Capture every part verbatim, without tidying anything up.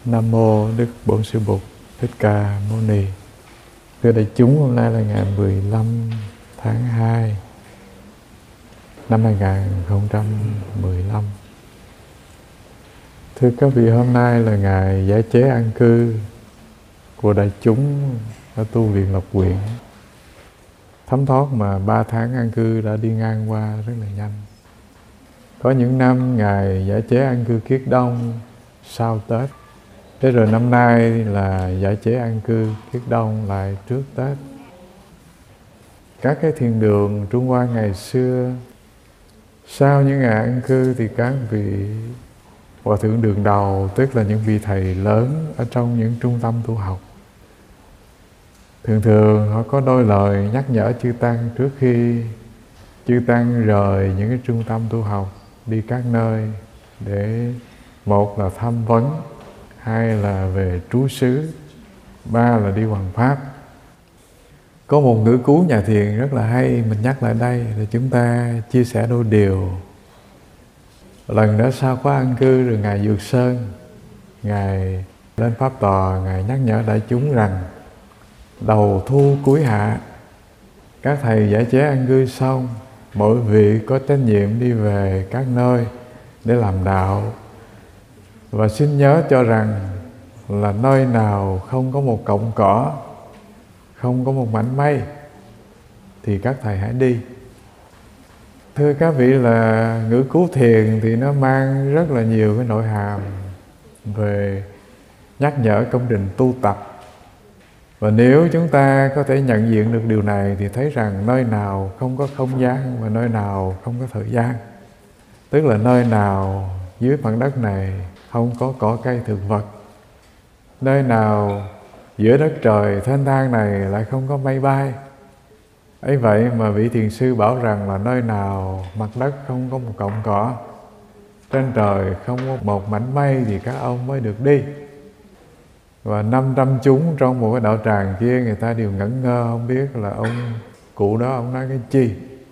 Nam mô Đức Bổn Sư Bụt Thích Ca Mâu Ni. Thưa đại chúng, hôm nay là ngày mười lăm tháng hai năm hai nghìn không trăm mười lăm. Thưa các vị, hôm nay là ngày giải chế an cư của đại chúng ở tu viện Lộc Quyện. Thấm thoát mà ba tháng an cư đã đi ngang qua rất là nhanh. Có những năm ngày giải chế an cư Kiết Đông sau Tết. Thế rồi năm nay là giải chế an cư Kiết Đông lại trước Tết. Các cái thiền đường Trung Hoa ngày xưa, sau những ngày an cư thì các vị Hòa Thượng Đường Đầu, tức là những vị thầy lớn ở trong những trung tâm tu học, thường thường họ có đôi lời nhắc nhở chư Tăng trước khi chư Tăng rời những cái trung tâm tu học đi các nơi để một là thăm vấn, hai là về trú xứ, ba là đi hoằng pháp. Có một ngữ cú nhà thiền rất là hay, mình nhắc lại đây để chúng ta chia sẻ đôi điều. Lần đó sau khóa an cư rồi Ngài Dược Sơn, Ngài lên pháp tòa, Ngài nhắc nhở đại chúng rằng đầu thu cuối hạ, các thầy giải chế an cư xong, mỗi vị có trách nhiệm đi về các nơi để làm đạo. Và xin nhớ cho rằng là nơi nào không có một cọng cỏ, không có một mảnh mây thì các thầy hãy đi. Thưa các vị, là ngữ cứu thiền thì nó mang rất là nhiều cái nội hàm về nhắc nhở công trình tu tập. Và nếu chúng ta có thể nhận diện được điều này thì thấy rằng nơi nào không có không gian và nơi nào không có thời gian, tức là nơi nào dưới mặt đất này không có cỏ cây thực vật, nơi nào giữa đất trời thênh thang này lại không có mây bay. Ấy vậy mà vị thiền sư bảo rằng là nơi nào mặt đất không có một cọng cỏ, trên trời không có một mảnh mây thì các ông mới được đi. Và năm trăm chúng trong một cái đạo tràng kia, người ta đều ngẩn ngơ không biết là ông cụ đó ông nói cái chi.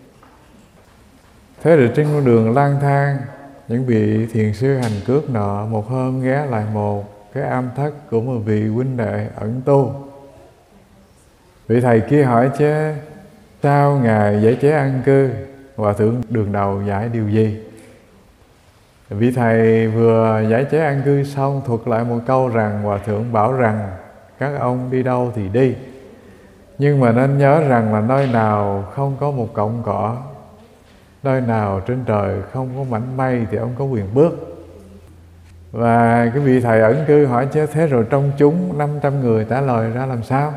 Thế rồi trên con đường lang thang, những vị thiền sư hành cước nọ một hôm ghé lại một cái am thất của một vị huynh đệ ẩn tu. Vị thầy kia hỏi chứ sao Ngài giải chế an cư? Hòa Thượng Đường Đầu giải điều gì? Vị thầy vừa giải chế an cư xong thuật lại một câu rằng Hòa Thượng bảo rằng các ông đi đâu thì đi, nhưng mà nên nhớ rằng là nơi nào không có một cọng cỏ, nơi nào trên trời không có mảnh mây thì ông có quyền bước. Và cái vị thầy ẩn cư hỏi chứ thế rồi trong chúng năm trăm người trả lời ra làm sao?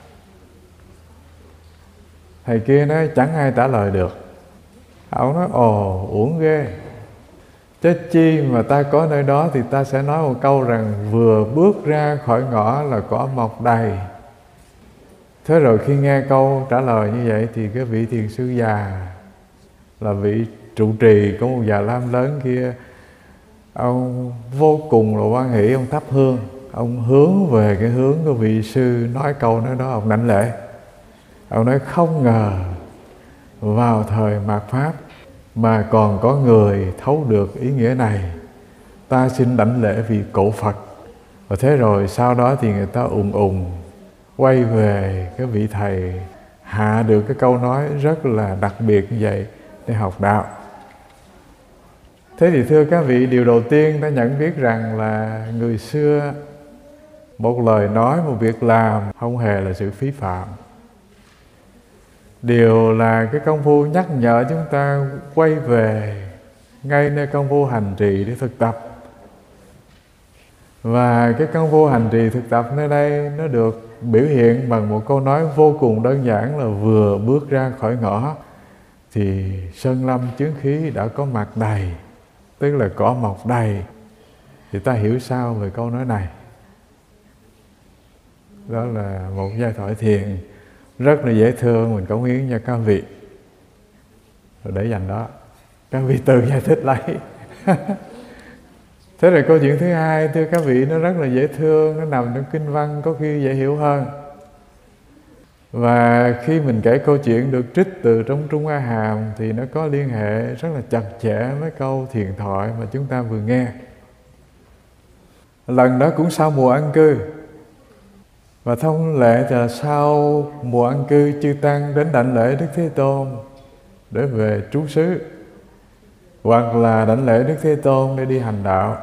Thầy kia nói chẳng ai trả lời được. Ông nói ồ uổng ghê, chết chi mà ta có nơi đó thì ta sẽ nói một câu rằng vừa bước ra khỏi ngõ là cỏ mọc đầy. Thế rồi khi nghe câu trả lời như vậy thì cái vị thiền sư già, là vị trụ trì của một già lam lớn kia, ông vô cùng là hoan hỷ, ông thắp hương, ông hướng về cái hướng của vị sư nói câu nói đó, ông đảnh lễ. Ông nói không ngờ vào thời mạt Pháp mà còn có người thấu được ý nghĩa này, ta xin đảnh lễ vị cổ Phật. Và thế rồi sau đó thì người ta ùng ùng quay về cái vị thầy hạ được cái câu nói rất là đặc biệt như vậy để học đạo. Thế thì thưa các vị, điều đầu tiên ta nhận biết rằng là người xưa một lời nói, một việc làm không hề là sự phí phạm. Điều là cái công phu nhắc nhở chúng ta quay về ngay nơi công phu hành trì để thực tập. Và cái công phu hành trì thực tập nơi đây nó được biểu hiện bằng một câu nói vô cùng đơn giản là vừa bước ra khỏi ngõ thì sơn lâm chướng khí đã có mặt đầy, tức là cỏ mọc đầy. Thì ta hiểu sao về câu nói này? Đó là một giai thoại thiền rất là dễ thương, mình cống hiến cho các vị. Rồi để dành đó, các vị tự giải thích lấy. Thế rồi câu chuyện thứ hai, thưa các vị, nó rất là dễ thương, nó nằm trong kinh văn, có khi dễ hiểu hơn. Và khi mình kể câu chuyện được trích từ trong Trung A Hàm thì nó có liên hệ rất là chặt chẽ với câu thiền thoại mà chúng ta vừa nghe. Lần đó cũng sau mùa an cư. Và thông lệ là sau mùa an cư, chư tăng đến đảnh lễ Đức Thế Tôn để về trú xứ, hoặc là đảnh lễ Đức Thế Tôn để đi hành đạo.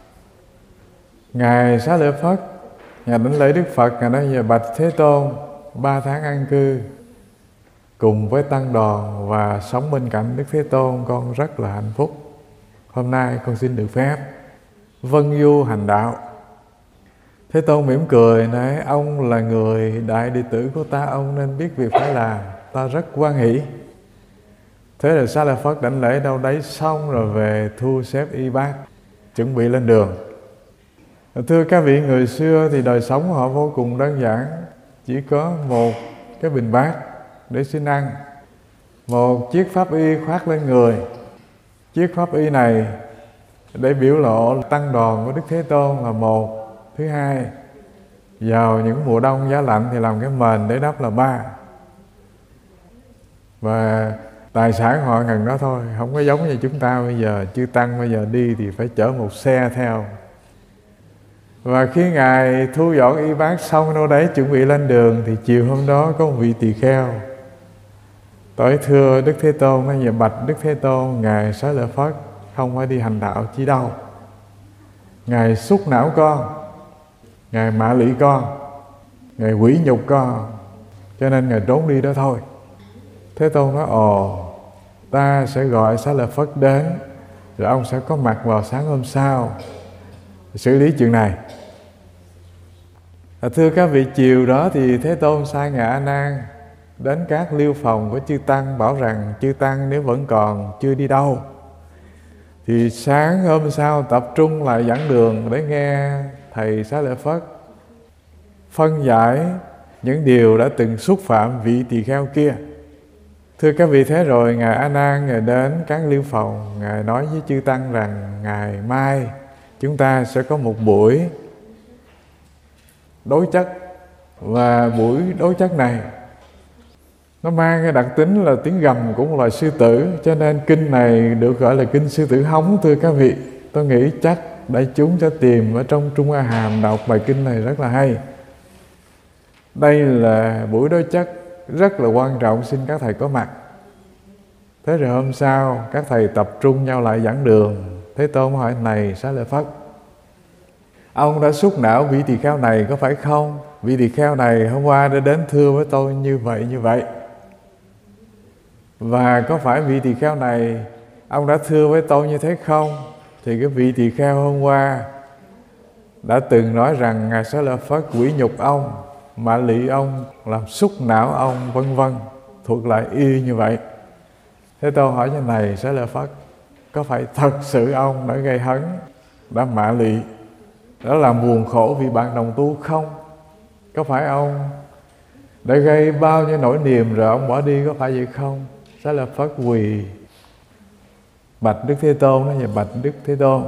Ngài Xá Lợi Phất, Ngài đảnh lễ Đức Phật, Ngài nói về bạch Thế Tôn, ba tháng an cư cùng với tăng đoàn và sống bên cạnh Đức Thế Tôn, con rất là hạnh phúc. Hôm nay con xin được phép vâng du hành đạo. Thế Tôn mỉm cười nói: ông là người đại đệ tử của ta, ông nên biết việc phải làm, ta rất hoan hỷ. Thế là Xá Lợi Phất đảnh lễ đâu đấy xong rồi về thu xếp y bát, chuẩn bị lên đường. Thưa các vị, người xưa thì đời sống họ vô cùng đơn giản, chỉ có một cái bình bát để xin ăn, một chiếc pháp y khoác lên người. Chiếc pháp y này để biểu lộ tăng đoàn của Đức Thế Tôn là một. Thứ hai, vào những mùa đông giá lạnh thì làm cái mền để đắp là ba. Và tài sản họ gần đó thôi, không có giống như chúng ta bây giờ. Chư tăng bây giờ đi thì phải chở một xe theo. Và khi Ngài thu dọn y bát xong đâu đấy chuẩn bị lên đường, thì chiều hôm đó có một vị tỳ kheo tới thưa Đức Thế Tôn, nói về bạch Đức Thế Tôn, Ngài Xá Lợi Phất không phải đi hành đạo chi đâu. Ngài xúc não con, Ngài mạ lị con, Ngài quỷ nhục con, cho nên Ngài trốn đi đó thôi. Thế Tôn nói: ồ, ta sẽ gọi Xá Lợi Phất đến, rồi ông sẽ có mặt vào sáng hôm sau xử lý chuyện này. À, thưa các vị, chiều đó thì Thế Tôn sai Ngài A Nan đến các liêu phòng của chư tăng, bảo rằng chư tăng nếu vẫn còn chưa đi đâu thì sáng hôm sau tập trung lại giảng đường để nghe thầy Xá Lợi Phất phân giải những điều đã từng xúc phạm vị tỳ kheo kia. Thưa các vị, thế rồi Ngài A Nan Ngài đến các liêu phòng, Ngài nói với chư tăng rằng ngày mai chúng ta sẽ có một buổi đối chất, và buổi đối chất này nó mang cái đặc tính là tiếng gầm của một loài sư tử, cho nên kinh này được gọi là kinh sư tử hống. Thưa các vị, tôi nghĩ chắc đại chúng sẽ tìm ở trong Trung A Hàm đọc bài kinh này rất là hay. Đây là buổi đối chất rất là quan trọng, xin các thầy có mặt. Thế rồi hôm sau các thầy tập trung nhau lại giảng đường. Thế Tôn hỏi: này Xá Lợi Phất, ông đã xúc não vị tỳ kheo này có phải không? Vị tỳ kheo này hôm qua đã đến thưa với tôi như vậy như vậy. Và có phải vị tỳ kheo này ông đã thưa với tôi như thế không? Thì cái vị tỳ kheo hôm qua đã từng nói rằng Ngài Xá Lợi Phất quỷ nhục ông, mạ lị ông, làm xúc não ông, vân vân, thuộc lại y như vậy. Thế tôi hỏi như này Xá Lợi Phất, có phải thật sự ông đã gây hấn, đã mạ lị, đã làm buồn khổ vì bạn đồng tu không? Có phải ông đã gây bao nhiêu nỗi niềm rồi ông bỏ đi, có phải vậy không? Xá Lợi Phất quỳ bạch Đức Thế Tôn, nói về bạch Đức Thế Tôn,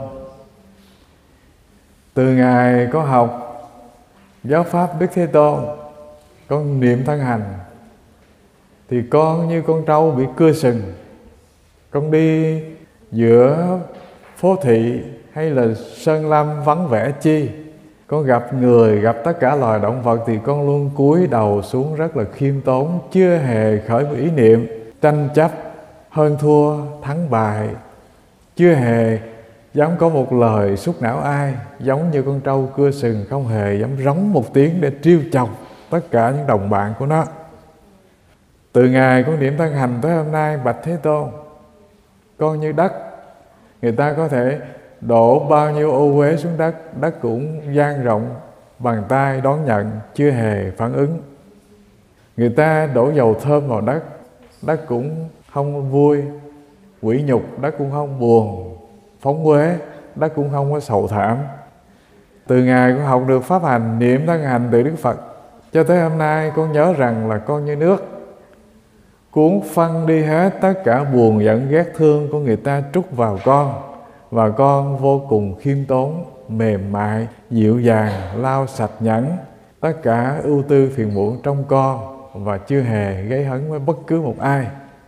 từ ngày có học giáo pháp Đức Thế Tôn, con niệm thân hành, thì con như con trâu bị cưa sừng. Con đi giữa phố thị hay là sơn lâm vắng vẻ chi, con gặp người, gặp tất cả loài động vật thì con luôn cúi đầu xuống rất là khiêm tốn, chưa hề khởi một ý niệm tranh chấp, hơn thua, thắng bại, chưa hề dám có một lời xúc não ai, giống như con trâu cưa sừng, không hề dám rống một tiếng để trêu chọc tất cả những đồng bạn của nó. Từ ngày con niệm thân hành tới hôm nay, bạch Thế Tôn, con như đất, người ta có thể đổ bao nhiêu ô uế xuống đất, đất cũng dang rộng bàn tay đón nhận, chưa hề phản ứng. Người ta đổ dầu thơm vào đất, đất cũng không vui, quỷ nhục, đất cũng không buồn, phóng uế, đất cũng không có sầu thảm. Từ ngày con học được pháp hành niệm thân hành từ Đức Phật cho tới hôm nay, con nhớ rằng là con như nước, cuốn phăng đi hết tất cả buồn giận ghét thương của người ta trút vào con, và con vô cùng khiêm tốn, mềm mại, dịu dàng, lau sạch nhẫn tất cả ưu tư phiền muộn trong con, và chưa hề gây hấn với bất cứ một ai.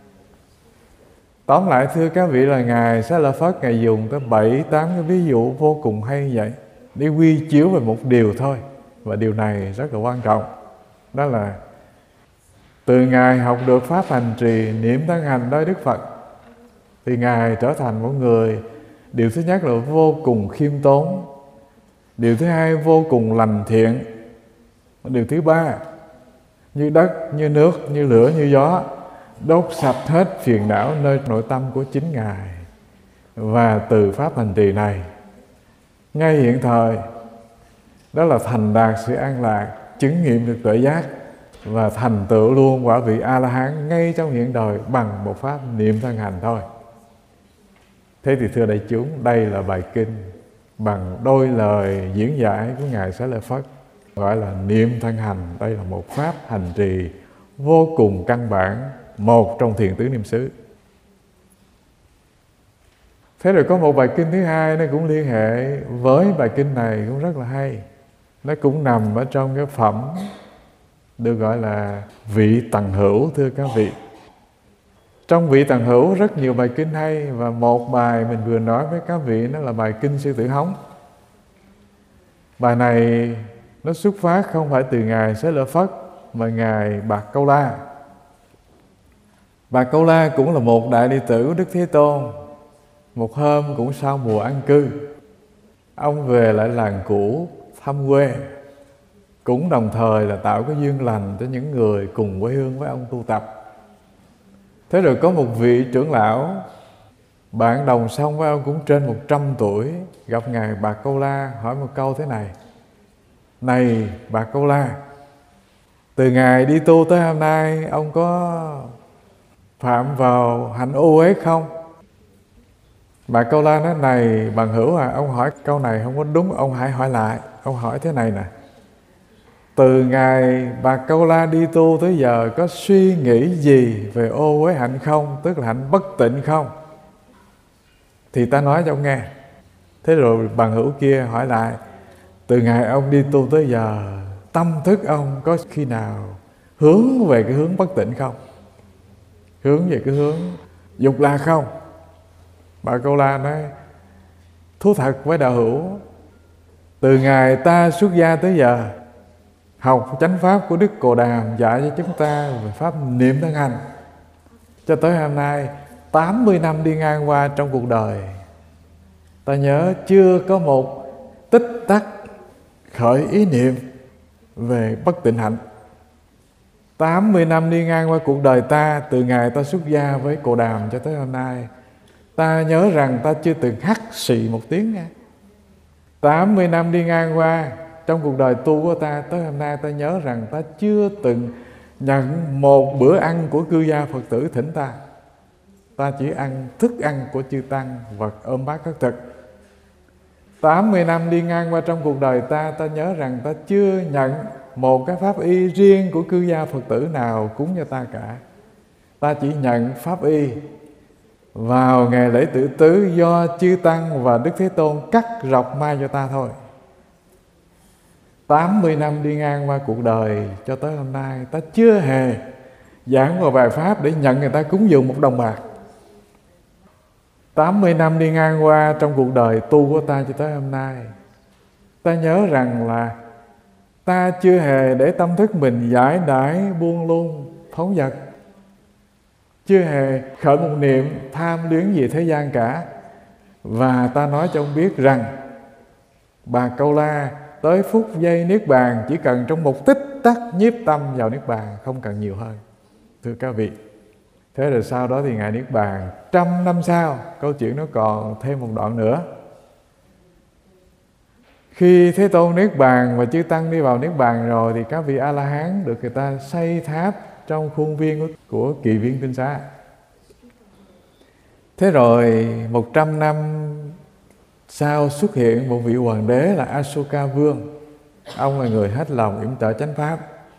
Tóm lại thưa các vị là Ngài Xá Lợi Phất Ngài dùng tới bảy tám cái ví dụ vô cùng hay vậy. để quy chiếu về một điều thôi. Và điều này rất là quan trọng. Đó là từ Ngài học được pháp hành trì niệm thân hành đối Đức Phật, thì Ngài trở thành một người, điều thứ nhất là vô cùng khiêm tốn, điều thứ hai vô cùng lành thiện, điều thứ ba như đất, như nước, như lửa, như gió, đốt sạch hết phiền não nơi nội tâm của chính Ngài. Và từ pháp hành trì này, ngay hiện thời, đó là thành đạt sự an lạc, chứng nghiệm được tuệ giác và thành tựu luôn quả vị A-la-hán ngay trong hiện đời bằng một pháp niệm thân hành thôi. Thế thì thưa đại chúng, đây là bài kinh bằng đôi lời diễn giải của Ngài Xá Lợi Phất, gọi là niệm thân hành. Đây là một pháp hành trì vô cùng căn bản, một trong thiền tứ niệm xứ. Thế rồi có một bài kinh thứ hai, nó cũng liên hệ với bài kinh này, cũng rất là hay. Nó cũng nằm ở trong cái phẩm được gọi là vị tầng hữu, thưa các vị. Trong vị tầng hữu rất nhiều bài kinh hay, và một bài mình vừa nói với các vị đó là bài kinh Sư Tử Hống. Bài này nó xuất phát không phải từ Ngài Xá Lợi Phất mà Ngài Bạc Câu La. Bạc Câu La cũng là một đại đệ tử của Đức Thế Tôn. Một hôm cũng sau mùa an cư, ông về lại làng cũ thăm quê, cũng đồng thời là tạo cái duyên lành cho những người cùng quê hương với ông tu tập. Thế rồi có một vị trưởng lão bạn đồng song với ông cũng trên một trăm tuổi, gặp Ngài Bạc Câu La hỏi một câu thế này: này Bạc Câu La, từ ngày đi tu tới hôm nay, ông có phạm vào hạnh ô uế không? Bạc Câu La nói: này bằng hữu à, ông hỏi câu này không có đúng, ông hãy hỏi lại. Ông hỏi thế này nè: từ ngày Bạc Câu La đi tu tới giờ, có suy nghĩ gì về ô uế hạnh không? Tức là hạnh bất tịnh không? Thì ta nói cho ông nghe. Thế rồi bằng hữu kia hỏi lại: từ ngày ông đi tu tới giờ, tâm thức ông có khi nào hướng về cái hướng bất tịnh không? Hướng về cái hướng dục lạc không? Bà Câu La nói: thú thật với đạo hữu, từ ngày ta xuất gia tới giờ, học chánh pháp của Đức Cồ Đàm dạy cho chúng ta về pháp niệm thân hành, cho tới hôm nay tám mươi năm đi ngang qua trong cuộc đời, ta nhớ chưa có một tích tắc khởi ý niệm về bất tịnh hạnh. Tám mươi năm đi ngang qua cuộc đời ta, từ ngày ta xuất gia với Cồ Đàm cho tới hôm nay, ta nhớ rằng ta chưa từng hắt xì một tiếng nghe. Tám mươi năm đi ngang qua trong cuộc đời tu của ta, tới hôm nay ta nhớ rằng ta chưa từng nhận một bữa ăn của cư gia Phật tử thỉnh ta. Ta chỉ ăn thức ăn của chư Tăng, vật ôm bát khất thực. Tám mươi năm đi ngang qua trong cuộc đời ta, ta nhớ rằng ta chưa nhận một cái pháp y riêng của cư gia Phật tử nào cúng cho ta cả. Ta chỉ nhận pháp y vào ngày lễ tự tứ do chư Tăng và Đức Thế Tôn cắt rọc mai cho ta thôi. Tám mươi năm đi ngang qua cuộc đời cho tới hôm nay, ta chưa hề giảng một bài pháp để nhận người ta cúng dường một đồng bạc. Tám mươi năm đi ngang qua trong cuộc đời tu của ta cho tới hôm nay, ta nhớ rằng là ta chưa hề để tâm thức mình giải đãi buông lung phóng dật, chưa hề khởi một niệm tham luyến gì thế gian cả. Và ta nói cho ông biết rằng Bà Câu La tới phút giây niết bàn chỉ cần trong một tích tắc nhiếp tâm vào niết bàn, không cần nhiều hơn, thưa các vị. Thế rồi sau đó thì Ngài niết bàn. Trăm năm sau, câu chuyện nó còn thêm một đoạn nữa. Khi Thế Tôn niết bàn và chư Tăng đi vào niết bàn rồi, thì các vị A-la-hán được người ta xây tháp trong khuôn viên của, của Kỳ Viên Tinh Xá. Thế rồi một trăm năm sau xuất hiện một vị hoàng đế là Asoka Vương. Ông là người hết lòng yểm trợ chánh pháp.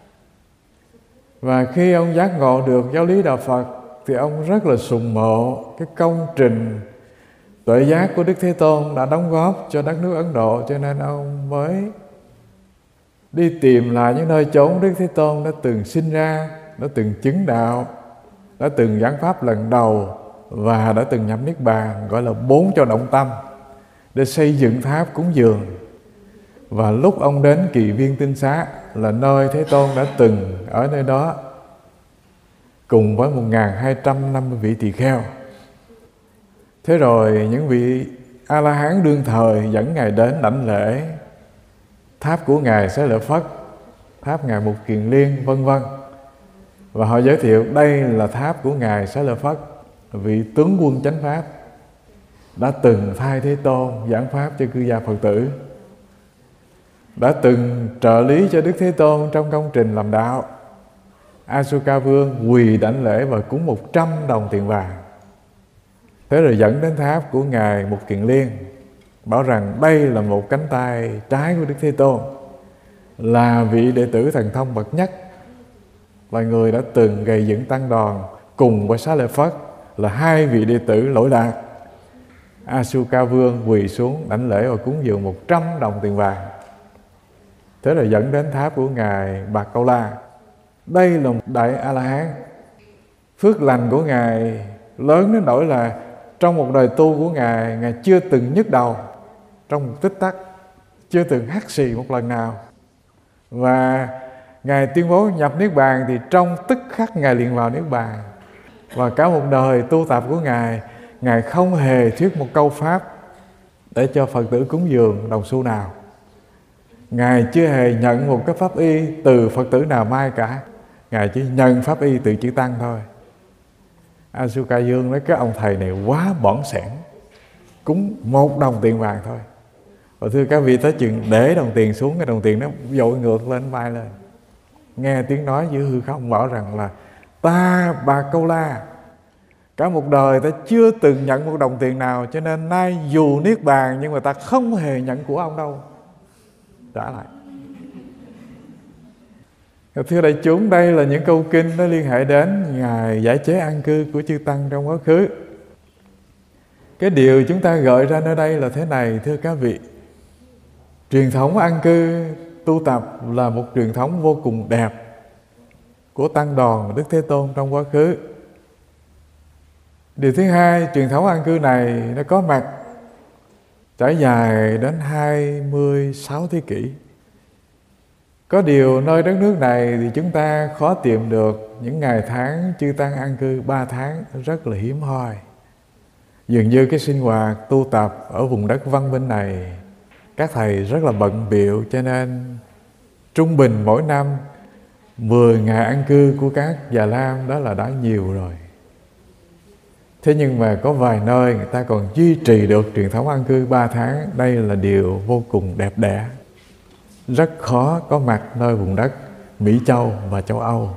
Và khi ông giác ngộ được giáo lý đạo Phật, thì ông rất là sùng mộ cái công trình tuệ giác của Đức Thế Tôn đã đóng góp cho đất nước Ấn Độ, cho nên ông mới đi tìm lại những nơi chốn Đức Thế Tôn đã từng sinh ra, đã từng chứng đạo, đã từng giảng pháp lần đầu và đã từng nhập niết bàn, gọi là bốn cho động tâm, để xây dựng tháp cúng dường. Và lúc ông đến Kỳ Viên Tinh Xá là nơi Thế Tôn đã từng ở nơi đó cùng với một nghìn hai trăm năm mươi vị tỳ kheo. Thế rồi những vị A-la-hán đương thời dẫn Ngài đến đảnh lễ tháp của Ngài Xá Lợi Phất, tháp Ngài Mục Kiền Liên, vân vân. Và họ giới thiệu đây là tháp của Ngài Xá Lợi Phất, vị tướng quân chánh pháp đã từng thay Thế Tôn giảng pháp cho cư gia Phật tử, đã từng trợ lý cho Đức Thế Tôn trong công trình làm đạo. Asoka Vương quỳ đảnh lễ và cúng một trăm đồng tiền vàng. Thế rồi dẫn đến tháp của Ngài Mục Kiền Liên, bảo rằng đây là một cánh tay trái của Đức Thế Tôn, là vị đệ tử thần thông bậc nhất, là người đã từng gây dựng tăng đoàn cùng với Xá Lợi Phất, là hai vị đệ tử lỗi lạc. Asoka Vương quỳ xuống đảnh lễ và cúng dường một trăm đồng tiền vàng. Thế rồi dẫn đến tháp của Ngài Bạc Câu La. Đây là một đại A-la-hán. Phước lành của Ngài lớn đến nỗi là trong một đời tu của Ngài, Ngài chưa từng nhức đầu trong một tích tắc, chưa từng hắt xì một lần nào. Và Ngài tuyên bố nhập Niết Bàn thì trong tức khắc Ngài liền vào Niết Bàn. Và cả một đời tu tập của Ngài, Ngài không hề thuyết một câu pháp để cho Phật tử cúng dường đồng xu nào. Ngài chưa hề nhận một cái pháp y từ Phật tử nào mai cả. Ngài chỉ nhận pháp y từ chư Tăng thôi. Asoka Vương nói cái ông thầy này quá bỏng sẻn, cúng một đồng tiền vàng thôi. Và thưa các vị, tới chừng để đồng tiền xuống, cái đồng tiền nó dội ngược lên, bay lên. Nghe tiếng nói giữa hư không bảo rằng là ta Bạc Câu La, cả một đời ta chưa từng nhận một đồng tiền nào, cho nên nay dù Niết Bàn nhưng mà ta không hề nhận của ông đâu. Trả lại. Thưa đại chúng, đây là những câu kinh nó liên hệ đến ngày giải chế an cư của chư Tăng trong quá khứ. Cái điều chúng ta gợi ra nơi đây là thế này, thưa các vị. Truyền thống an cư tu tập là một truyền thống vô cùng đẹp của Tăng đoàn Đức Thế Tôn trong quá khứ. Điều thứ hai, truyền thống an cư này nó có mặt trải dài đến hai mươi sáu thế kỷ. Có điều nơi đất nước này thì chúng ta khó tìm được những ngày tháng chư Tăng an cư ba tháng, rất là hiếm hoi. Dường như cái sinh hoạt tu tập ở vùng đất văn minh này, các thầy rất là bận bịu, cho nên trung bình mỗi năm mười ngày an cư của các Già Lam đó là đã nhiều rồi. Thế nhưng mà có vài nơi người ta còn duy trì được truyền thống an cư ba tháng. Đây là điều vô cùng đẹp đẽ, rất khó có mặt nơi vùng đất Mỹ Châu và châu Âu.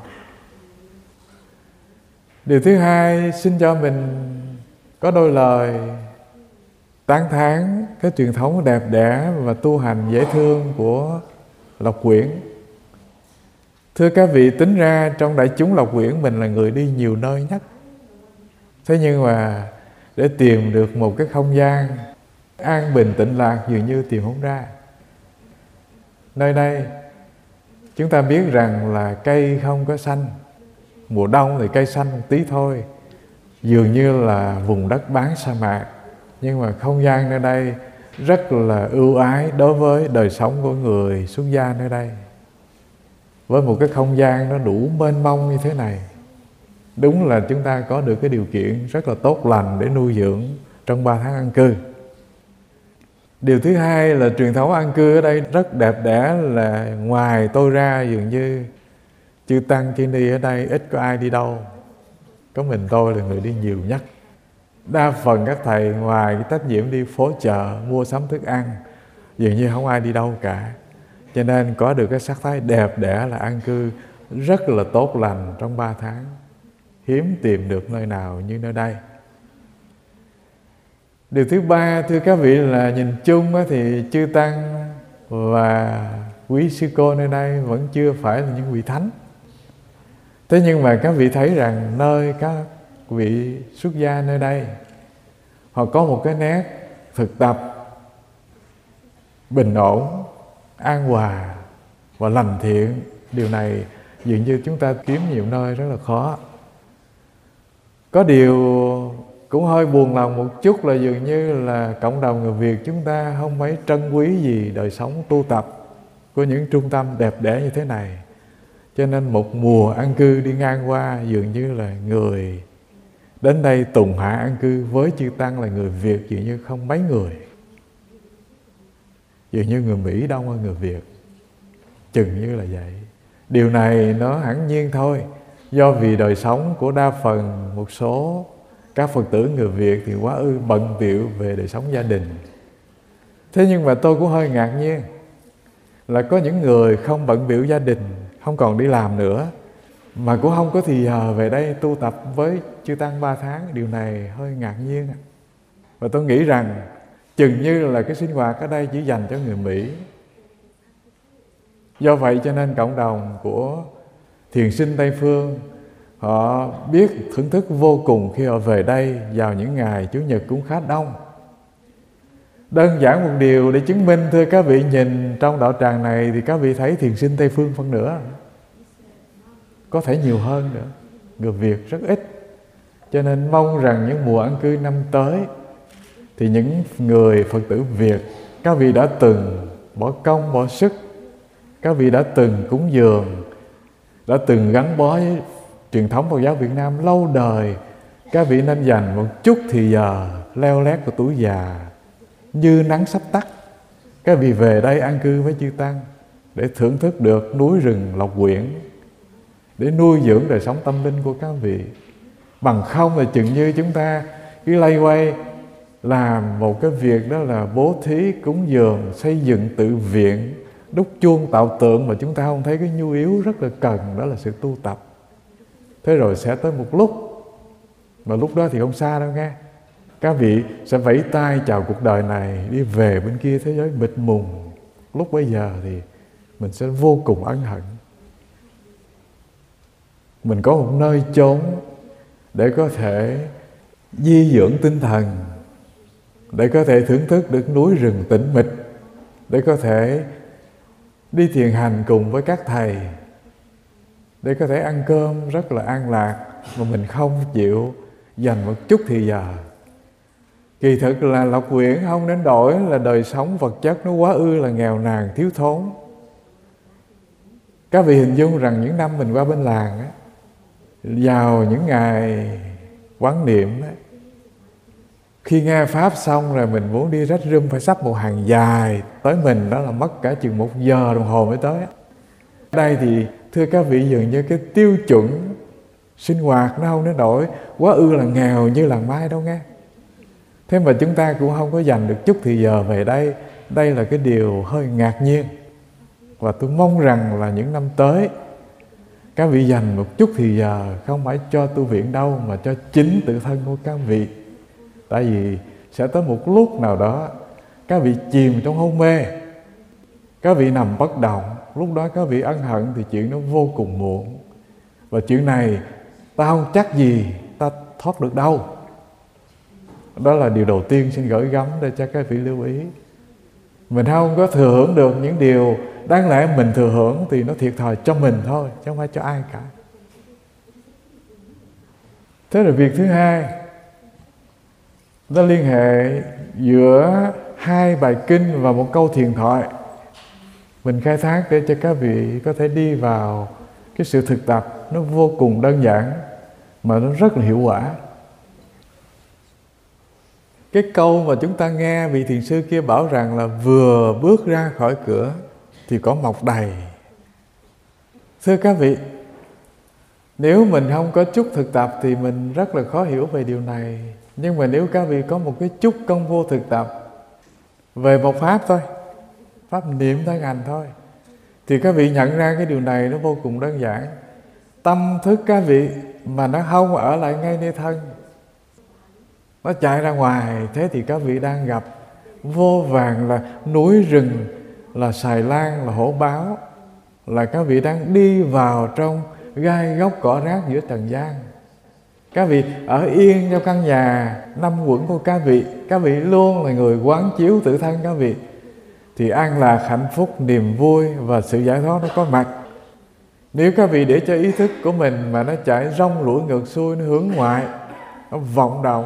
Điều thứ hai, xin cho mình có đôi lời tán thán cái truyền thống đẹp đẽ và tu hành dễ thương của Lộc Quyển. Thưa các vị, tính ra trong đại chúng Lộc Quyển mình là người đi nhiều nơi nhất. Thế nhưng mà để tìm được một cái không gian an bình tịnh lạc dường như tìm không ra. Nơi đây chúng ta biết rằng là cây không có xanh, mùa đông thì cây xanh một tí thôi, dường như là vùng đất bán sa mạc. Nhưng mà không gian nơi đây rất là ưu ái đối với đời sống của người xuất gia nơi đây. Với một cái không gian nó đủ mênh mông như thế này, đúng là chúng ta có được cái điều kiện rất là tốt lành để nuôi dưỡng trong ba tháng an cư. Điều thứ hai là truyền thống an cư ở đây rất đẹp đẽ, là ngoài tôi ra dường như chư Tăng chư Ni ở đây ít có ai đi đâu. Có mình tôi là người đi nhiều nhất. Đa phần các thầy ngoài cái trách nhiệm đi phố chợ mua sắm thức ăn, dường như không ai đi đâu cả. Cho nên có được cái sắc thái đẹp đẽ là an cư rất là tốt lành trong ba tháng. Hiếm tìm được nơi nào như nơi đây. Điều thứ ba, thưa các vị, là nhìn chung thì chư Tăng và quý sư cô nơi đây vẫn chưa phải là những vị thánh. Thế nhưng mà các vị thấy rằng nơi các vị xuất gia nơi đây, họ có một cái nét thực tập bình ổn, an hòa và lành thiện. Điều này dường như chúng ta kiếm nhiều nơi rất là khó. Có điều cũng hơi buồn lòng một chút là dường như là cộng đồng người Việt chúng ta không mấy trân quý gì đời sống tu tập của những trung tâm đẹp đẽ như thế này. Cho nên một mùa an cư đi ngang qua, dường như là người đến đây tùng hạ an cư với chư Tăng là người Việt dường như không mấy người. Dường như người Mỹ đông hơn người Việt, chừng như là vậy. Điều này nó hẳn nhiên thôi, do vì đời sống của đa phần một số các Phật tử người Việt thì quá ư bận bịu về đời sống gia đình. Thế nhưng mà tôi cũng hơi ngạc nhiên là có những người không bận bịu gia đình, không còn đi làm nữa, mà cũng không có thì giờ về đây tu tập với chư Tăng ba tháng. Điều này hơi ngạc nhiên. Và tôi nghĩ rằng chừng như là cái sinh hoạt ở đây chỉ dành cho người Mỹ. Do vậy cho nên cộng đồng của thiền sinh Tây Phương họ biết thưởng thức vô cùng khi họ về đây vào những ngày Chủ nhật cũng khá đông. Đơn giản một điều để chứng minh, thưa các vị, nhìn trong đạo tràng này thì các vị thấy thiền sinh Tây Phương phân nửa, có thể nhiều hơn nữa, người Việt rất ít. Cho nên mong rằng những mùa an cư năm tới thì những người Phật tử Việt, các vị đã từng bỏ công bỏ sức, các vị đã từng cúng dường, đã từng gắn bó với truyền thống Phật giáo Việt Nam lâu đời, các vị nên dành một chút thì giờ leo lét của tuổi già như nắng sắp tắt, các vị về đây an cư với chư Tăng để thưởng thức được núi rừng Lộc Quyển, để nuôi dưỡng đời sống tâm linh của các vị. Bằng không là chừng như chúng ta cứ lay quay làm một cái việc đó là bố thí, cúng dường, xây dựng tự viện, đúc chuông tạo tượng, mà chúng ta không thấy cái nhu yếu rất là cần, đó là sự tu tập. Thế rồi sẽ tới một lúc, mà lúc đó thì không xa đâu nghe, các vị sẽ vẫy tay chào cuộc đời này, đi về bên kia thế giới mịt mùng. Lúc bấy giờ thì mình sẽ vô cùng ân hận. Mình có một nơi chốn để có thể di dưỡng tinh thần, để có thể thưởng thức được núi rừng tĩnh mịch, để có thể đi thiền hành cùng với các thầy, để có thể ăn cơm rất là an lạc, mà mình không chịu dành một chút thì giờ. Kỳ thực là Lộc Quyển không đến đổi là đời sống vật chất nó quá ư là nghèo nàn thiếu thốn. Các vị hình dung rằng những năm mình qua bên làng á, vào những ngày quán niệm á, khi nghe Pháp xong rồi mình muốn đi rách rưm phải xách một hàng dài tới mình, đó là mất cả chừng một giờ đồng hồ mới tới. Ở đây thì thưa các vị, dường như cái tiêu chuẩn sinh hoạt nó không đến đổi quá ư là nghèo như làng Mai đâu nghe. Thế mà chúng ta cũng không có dành được chút thì giờ về đây. Đây là cái điều hơi ngạc nhiên. Và tôi mong rằng là những năm tới các vị dành một chút thì giờ không phải cho tu viện đâu, mà cho chính tự thân của các vị. Tại vì sẽ tới một lúc nào đó các vị chìm trong hôn mê, các vị nằm bất động, lúc đó các vị ân hận thì chuyện nó vô cùng muộn. Và chuyện này ta không chắc gì ta thoát được đâu. Đó là điều đầu tiên xin gửi gắm để cho các vị lưu ý. Mình không có thừa hưởng được những điều đáng lẽ mình thừa hưởng thì nó thiệt thòi cho mình thôi, chứ không phải cho ai cả. Thế rồi việc thứ hai, nó liên hệ giữa hai bài kinh và một câu thiền thoại. Mình khai thác để cho các vị có thể đi vào cái sự thực tập. Nó vô cùng đơn giản mà nó rất là hiệu quả. Cái câu mà chúng ta nghe vị thiền sư kia bảo rằng là vừa bước ra khỏi cửa thì có mọc đầy. Thưa các vị, nếu mình không có chút thực tập thì mình rất là khó hiểu về điều này. Nhưng mà nếu các vị có một cái chút công vô thực tập về một pháp thôi, pháp niệm thân hành thôi, thì các vị nhận ra cái điều này nó vô cùng đơn giản. Tâm thức các vị mà nó không ở lại ngay nơi thân, nó chạy ra ngoài, thế thì các vị đang gặp vô vàn là núi rừng, là xài lan, là hổ báo, là các vị đang đi vào trong gai góc cỏ rác giữa trần gian. Các vị ở yên trong căn nhà năm quẩn của các vị, các vị luôn là người quán chiếu tự thân các vị, thì an lạc, hạnh phúc, niềm vui và sự giải thoát nó có mặt. Nếu các vị để cho ý thức của mình mà nó chạy rong ruổi ngược xuôi, nó hướng ngoại, nó vọng động,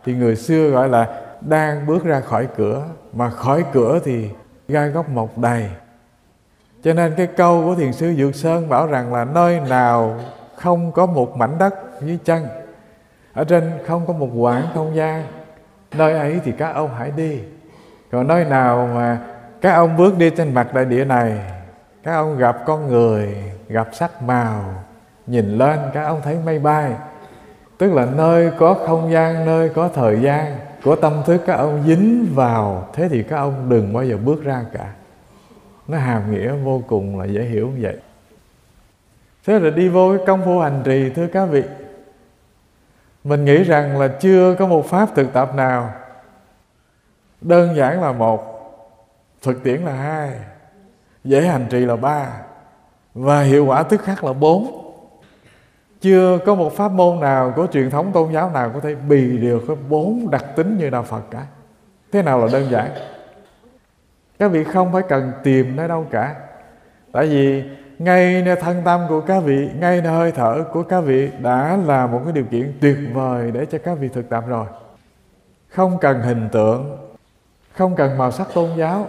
thì người xưa gọi là đang bước ra khỏi cửa, mà khỏi cửa thì gai góc mọc đầy. Cho nên cái câu của Thiền sư Dược Sơn bảo rằng là nơi nào không có một mảnh đất dưới chân, ở trên không có một quãng không gian, nơi ấy thì các ông hãy đi. Còn nơi nào mà các ông bước đi trên mặt đại địa này, các ông gặp con người, gặp sắc màu, nhìn lên các ông thấy mây bay, tức là nơi có không gian, nơi có thời gian của tâm thức các ông dính vào, thế thì các ông đừng bao giờ bước ra cả. Nó hàm nghĩa vô cùng là dễ hiểu như vậy. Thế là đi vô cái công phu hành trì, thưa các vị, mình nghĩ rằng là chưa có một pháp thực tập nào đơn giản là một, thực tiễn là hai, dễ hành trì là ba, và hiệu quả tức khắc là bốn. Chưa có một pháp môn nào của truyền thống tôn giáo nào có thể bì được có bốn đặc tính như Đạo Phật cả. Thế nào là đơn giản? Các vị không phải cần tìm nơi đâu cả. Tại vì ngay nơi thân tâm của các vị, ngay nơi hơi thở của các vị đã là một cái điều kiện tuyệt vời để cho các vị thực tập rồi. Không cần hình tượng, không cần màu sắc tôn giáo.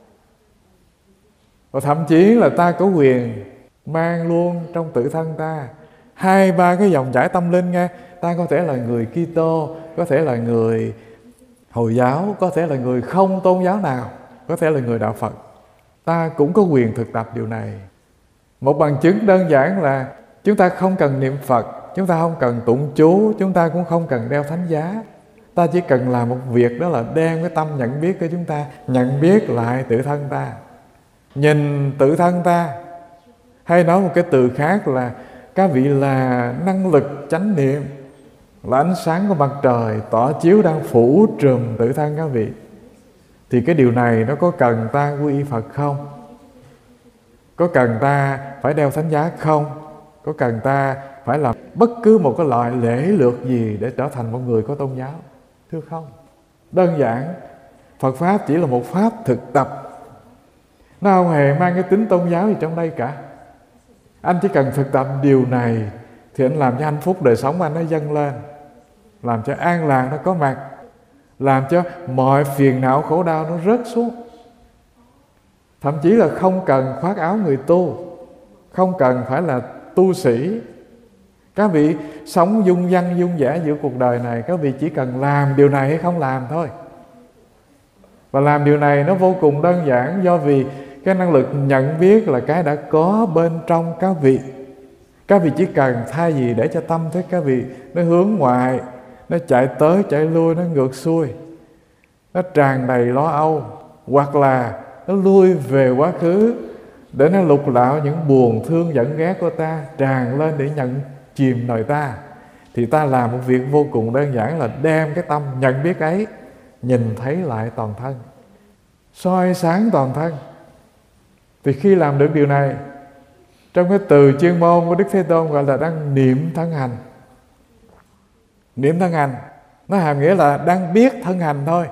Và thậm chí là ta có quyền mang luôn trong tự thân ta hai ba cái dòng chảy tâm linh nghe. Ta có thể là người Kitô, có thể là người Hồi giáo, có thể là người không tôn giáo nào, có thể là người Đạo Phật. Ta cũng có quyền thực tập điều này. Một bằng chứng đơn giản là chúng ta không cần niệm Phật, chúng ta không cần tụng chú, chúng ta cũng không cần đeo thánh giá. Ta chỉ cần làm một việc, đó là đem cái tâm nhận biết của chúng ta nhận biết lại tự thân ta, nhìn tự thân ta. Hay nói một cái từ khác là các vị là năng lực chánh niệm, là ánh sáng của mặt trời tỏ chiếu đang phủ trùm tự thân các vị. Thì cái điều này nó có cần ta quy y Phật không? Có cần ta phải đeo thánh giá không? Có cần ta phải làm bất cứ một cái loại lễ lược gì để trở thành một người có tôn giáo? Thưa không. Đơn giản, Phật Pháp chỉ là một Pháp thực tập. Nó không hề mang cái tính tôn giáo gì trong đây cả. Anh chỉ cần thực tập điều này thì anh làm cho hạnh phúc đời sống anh nó dâng lên, làm cho an lạc nó có mặt, làm cho mọi phiền não khổ đau nó rớt xuống. Thậm chí là không cần khoác áo người tu, không cần phải là tu sĩ. Các vị sống dung dăng dung dã giữa cuộc đời này, các vị chỉ cần làm điều này hay không làm thôi. Và làm điều này nó vô cùng đơn giản, do vì cái năng lực nhận biết là cái đã có bên trong các vị. Các vị chỉ cần thay vì để cho tâm thức các vị nó hướng ngoại, nó chạy tới chạy lui, nó ngược xuôi, nó tràn đầy lo âu, hoặc là nó lui về quá khứ để nó lục lạo những buồn thương giận ghét của ta tràn lên để nhận chìm đời ta, thì ta làm một việc vô cùng đơn giản là đem cái tâm nhận biết ấy nhìn thấy lại toàn thân, soi sáng toàn thân. Thì khi làm được điều này, trong cái từ chuyên môn của Đức Thế Tôn gọi là đang niệm thân hành. Niệm thân hành nó hàm nghĩa là đang biết thân hành thôi.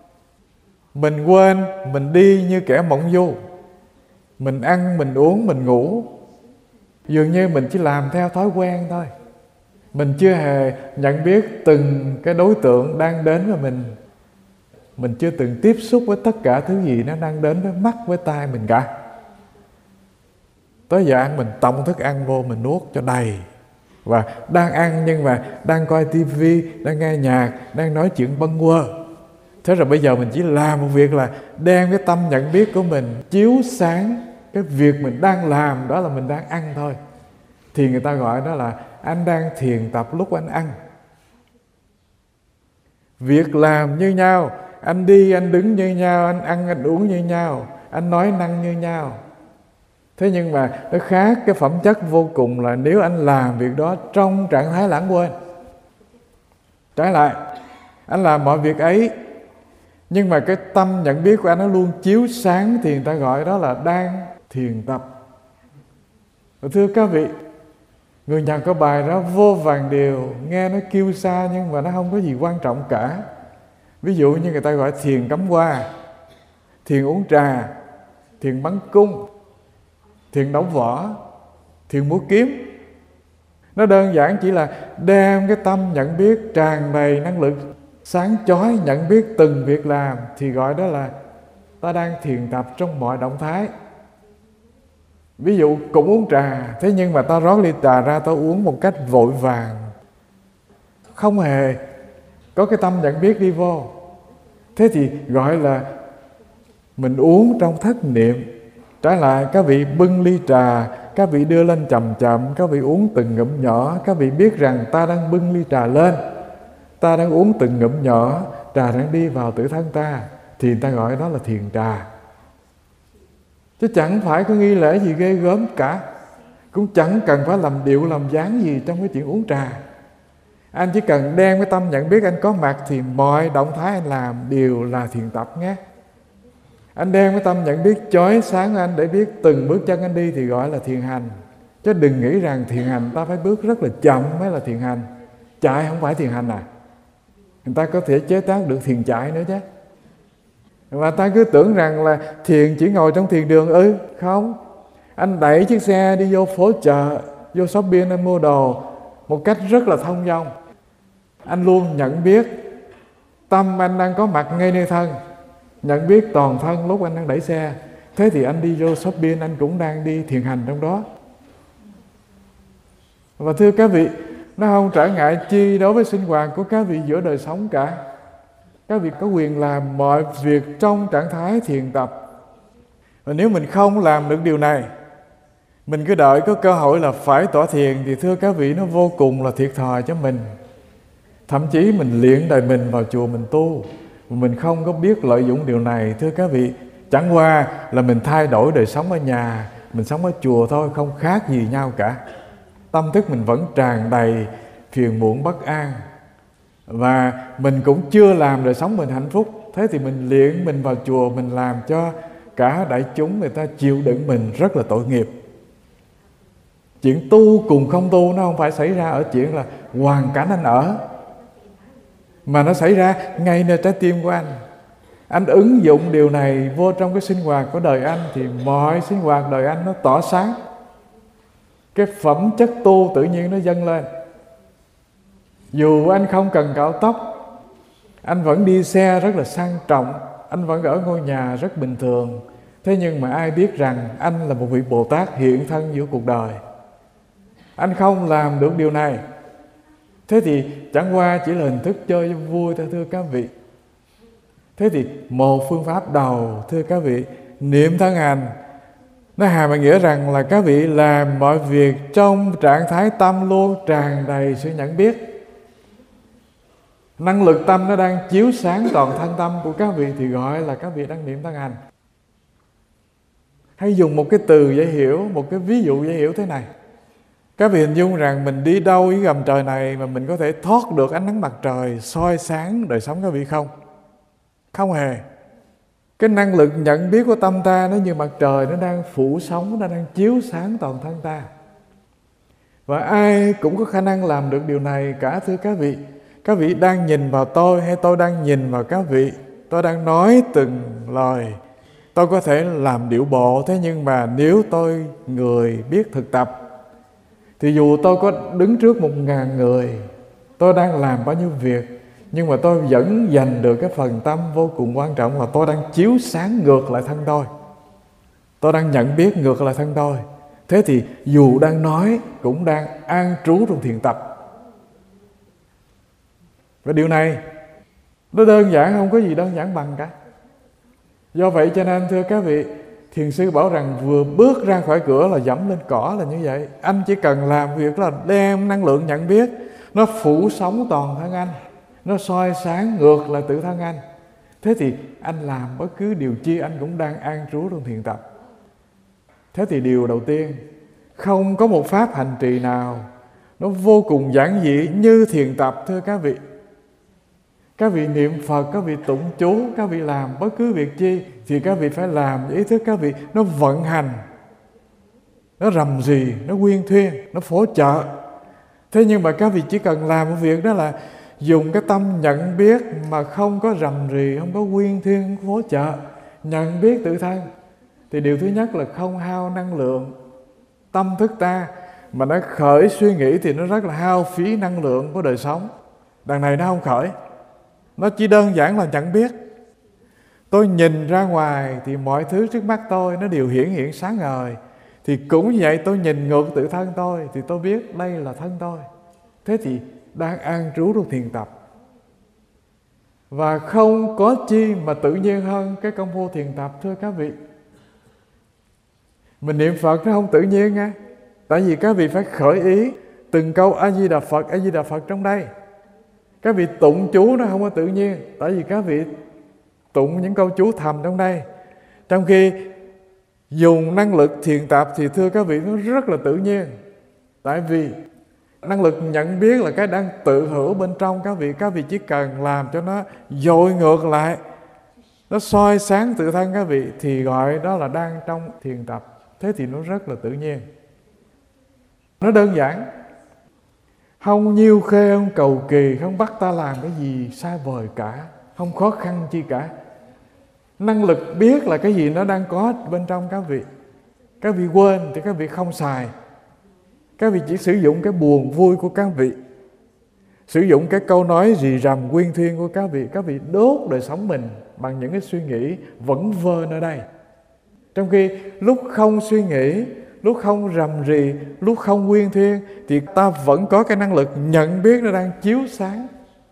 Mình quên, mình đi như kẻ mộng du, mình ăn, mình uống, mình ngủ, dường như mình chỉ làm theo thói quen thôi. Mình chưa hề nhận biết từng cái đối tượng đang đến với mình. Mình chưa từng tiếp xúc với tất cả thứ gì nó đang đến với mắt, với tai mình cả. Tới giờ ăn mình tông thức ăn vô, mình nuốt cho đầy. Và đang ăn nhưng mà đang coi tivi, đang nghe nhạc, đang nói chuyện bâng quơ. Thế rồi bây giờ mình chỉ làm một việc là đem cái tâm nhận biết của mình chiếu sáng cái việc mình đang làm, đó là mình đang ăn thôi. Thì người ta gọi đó là anh đang thiền tập lúc anh ăn. Việc làm như nhau, anh đi, anh đứng như nhau, anh ăn, anh uống như nhau, anh nói năng như nhau. Thế nhưng mà nó khác cái phẩm chất vô cùng là nếu anh làm việc đó trong trạng thái lãng quên. Trái lại, anh làm mọi việc ấy nhưng mà cái tâm nhận biết của anh nó luôn chiếu sáng, thì người ta gọi đó là đang thiền tập. Và thưa các vị, người Nhật có bài đó vô vàn điều, nghe nó kiêu sa nhưng mà nó không có gì quan trọng cả. Ví dụ như người ta gọi thiền cắm hoa, thiền uống trà, thiền bắn cung, thiền đấu võ, thiền múa kiếm. Nó đơn giản chỉ là đem cái tâm nhận biết tràn đầy năng lực sáng chói nhận biết từng việc làm, thì gọi đó là ta đang thiền tập trong mọi động thái. Ví dụ cũng uống trà, thế nhưng mà ta rót ly trà ra, ta uống một cách vội vàng, không hề có cái tâm nhận biết đi vô. Thế thì gọi là mình uống trong thất niệm. Trái lại, các vị bưng ly trà, các vị đưa lên chậm chậm, các vị uống từng ngụm nhỏ, các vị biết rằng ta đang bưng ly trà lên, ta đang uống từng ngụm nhỏ, trà đang đi vào tự thân ta, thì người ta gọi đó là thiền trà. Chứ chẳng phải có nghi lễ gì ghê gớm cả, cũng chẳng cần phải làm điệu làm dáng gì trong cái chuyện uống trà. Anh chỉ cần đem cái tâm nhận biết anh có mặt, thì mọi động thái anh làm đều là thiền tập nhé. Anh đem cái tâm nhận biết chói sáng anh để biết từng bước chân anh đi thì gọi là thiền hành. Chứ đừng nghĩ rằng thiền hành ta phải bước rất là chậm mới là thiền hành. Chạy không phải thiền hành à. Người ta có thể chế tác được thiền chạy nữa chứ. Và ta cứ tưởng rằng là thiền chỉ ngồi trong thiền đường. Ừ, không. Anh đẩy chiếc xe đi vô phố chợ, vô shopping anh mua đồ một cách rất là thông dong. Anh luôn nhận biết tâm anh đang có mặt ngay nơi thân, nhận biết toàn thân lúc anh đang đẩy xe. Thế thì anh đi vô shopping, anh cũng đang đi thiền hành trong đó. Và thưa các vị, nó không trở ngại chi đối với sinh hoạt của các vị giữa đời sống cả. Các vị có quyền làm mọi việc trong trạng thái thiền tập. Và nếu mình không làm được điều này, mình cứ đợi có cơ hội là phải tọa thiền, thì thưa các vị, nó vô cùng là thiệt thòi cho mình. Thậm chí mình luyện đời mình vào chùa mình tu, mình không có biết lợi dụng điều này. Thưa các vị, chẳng qua là mình thay đổi đời sống ở nhà, mình sống ở chùa thôi, không khác gì nhau cả. Tâm thức mình vẫn tràn đầy phiền muộn bất an, và mình cũng chưa làm đời sống mình hạnh phúc. Thế thì mình luyện mình vào chùa, mình làm cho cả đại chúng người ta chịu đựng mình rất là tội nghiệp. Chuyện tu cùng không tu nó không phải xảy ra ở chuyện là hoàn cảnh anh ở, mà nó xảy ra ngay nơi trái tim của anh. Anh ứng dụng điều này vô trong cái sinh hoạt của đời anh, thì mọi sinh hoạt đời anh nó tỏa sáng. Cái phẩm chất tu tự nhiên nó dâng lên. Dù anh không cần cạo tóc, anh vẫn đi xe rất là sang trọng, anh vẫn ở ngôi nhà rất bình thường. Thế nhưng mà ai biết rằng anh là một vị Bồ Tát hiện thân giữa cuộc đời. Anh không làm được điều này, thế thì chẳng qua chỉ là hình thức chơi cho vui thôi, thưa các vị. Thế thì một phương pháp đầu, thưa các vị, niệm thân hành, nó hàm nghĩa rằng là các vị làm mọi việc trong trạng thái tâm luôn tràn đầy sự nhận biết. Năng lực tâm nó đang chiếu sáng toàn thân tâm của các vị, thì gọi là các vị đang niệm thân hành. Hay dùng một cái từ dễ hiểu, một cái ví dụ dễ hiểu thế này. Các vị hình dung rằng mình đi đâu dưới gầm trời này mà mình có thể thoát được ánh nắng mặt trời soi sáng đời sống các vị không? Không hề. Cái năng lực nhận biết của tâm ta nó như mặt trời, nó đang phủ sóng, nó đang chiếu sáng toàn thân ta. Và ai cũng có khả năng làm được điều này cả, thưa các vị. Các vị đang nhìn vào tôi hay tôi đang nhìn vào các vị. Tôi đang nói từng lời, tôi có thể làm điệu bộ. Thế nhưng mà nếu tôi người biết thực tập, thì dù tôi có đứng trước một ngàn người, tôi đang làm bao nhiêu việc, nhưng mà tôi vẫn giành được cái phần tâm vô cùng quan trọng là tôi đang chiếu sáng ngược lại thân tôi. Tôi đang nhận biết ngược lại thân tôi. Thế thì dù đang nói cũng đang an trú trong thiền tập. Và điều này nó đơn giản, không có gì đơn giản bằng cả. Do vậy cho nên thưa các vị, thiền sư bảo rằng vừa bước ra khỏi cửa là dẫm lên cỏ là như vậy. Anh chỉ cần làm việc là đem năng lượng nhận biết, nó phủ sóng toàn thân anh, nó soi sáng ngược lại tự thân anh. Thế thì anh làm bất cứ điều chi anh cũng đang an trú trong thiền tập. Thế thì điều đầu tiên, không có một pháp hành trì nào nó vô cùng giản dị như thiền tập, thưa các vị. Các vị niệm Phật, các vị tụng chú, các vị làm bất cứ việc chi thì các vị phải làm ý thức các vị nó vận hành, nó rầm rì, nó quyên thuyên, nó phổ trợ. Thế nhưng mà các vị chỉ cần làm một việc, đó là dùng cái tâm nhận biết mà không có rầm rì, không có quyên thuyên, không có phổ trợ, nhận biết tự thân. Thì điều thứ nhất là không hao năng lượng tâm thức ta, mà nó khởi suy nghĩ thì nó rất là hao phí năng lượng của đời sống. Đằng này nó không khởi, Nó chỉ đơn giản là nhận biết. Tôi nhìn ra ngoài thì mọi thứ trước mắt tôi nó đều hiển hiện sáng ngời. Thì cũng như vậy, tôi nhìn ngược tự thân tôi thì tôi biết đây là thân tôi. Thế thì đang an trú trong thiền tập. Và không có chi mà tự nhiên hơn cái công phu thiền tập, thưa các vị. Mình niệm Phật nó không tự nhiên nha. Tại vì các vị phải khởi ý từng câu A-di-đà Phật, A-di-đà Phật trong đây. Các vị tụng chú nó không có tự nhiên. Tại vì các vị tụng những câu chú thầm trong đây. Trong khi dùng năng lực thiền tập thì thưa các vị nó rất là tự nhiên. Tại vì năng lực nhận biết là cái đang tự hữu bên trong các vị. Các vị chỉ cần làm cho nó dội ngược lại, nó soi sáng tự thân các vị, thì gọi đó là đang trong thiền tập. Thế thì nó rất là tự nhiên. Nó đơn giản. Không nhiêu khê, không cầu kỳ, không bắt ta làm cái gì xa vời cả, không khó khăn chi cả. Năng lực biết là cái gì nó đang có bên trong các vị. Các vị quên thì các vị không xài. Các vị chỉ sử dụng cái buồn vui của các vị, sử dụng cái câu nói rì rầm quyên thuyên của các vị. Các vị đốt đời sống mình bằng những cái suy nghĩ vẩn vơ nơi đây. Trong khi lúc không suy nghĩ, lúc không rầm rì, lúc không quyên thuyên thì ta vẫn có cái năng lực nhận biết nó đang chiếu sáng.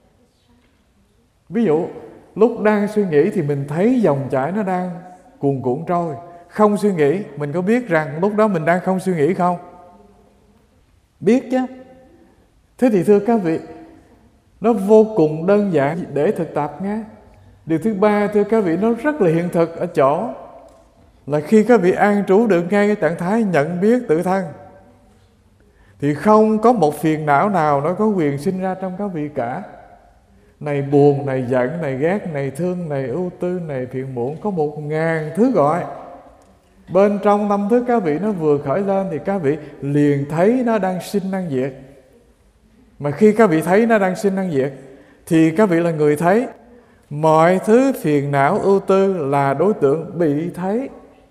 Ví dụ lúc đang suy nghĩ thì mình thấy dòng chảy nó đang cuồn cuộn trôi. Không suy nghĩ, mình có biết rằng lúc đó mình đang không suy nghĩ không? Biết chứ. Thế thì thưa các vị, nó vô cùng đơn giản để thực tập nhé. Điều thứ ba thưa các vị, nó rất là hiện thực ở chỗ là khi các vị an trú được ngay cái trạng thái nhận biết tự thân thì không có một phiền não nào nó có quyền sinh ra trong các vị cả. Này buồn, này giận, này ghét, này thương, này ưu tư, này phiền muộn, có một ngàn thứ gọi. Bên trong tâm thức các vị nó vừa khởi lên thì các vị liền thấy nó đang sinh đang diệt. Mà khi các vị thấy nó đang sinh đang diệt thì các vị là người thấy. Mọi thứ phiền não ưu tư là đối tượng bị thấy.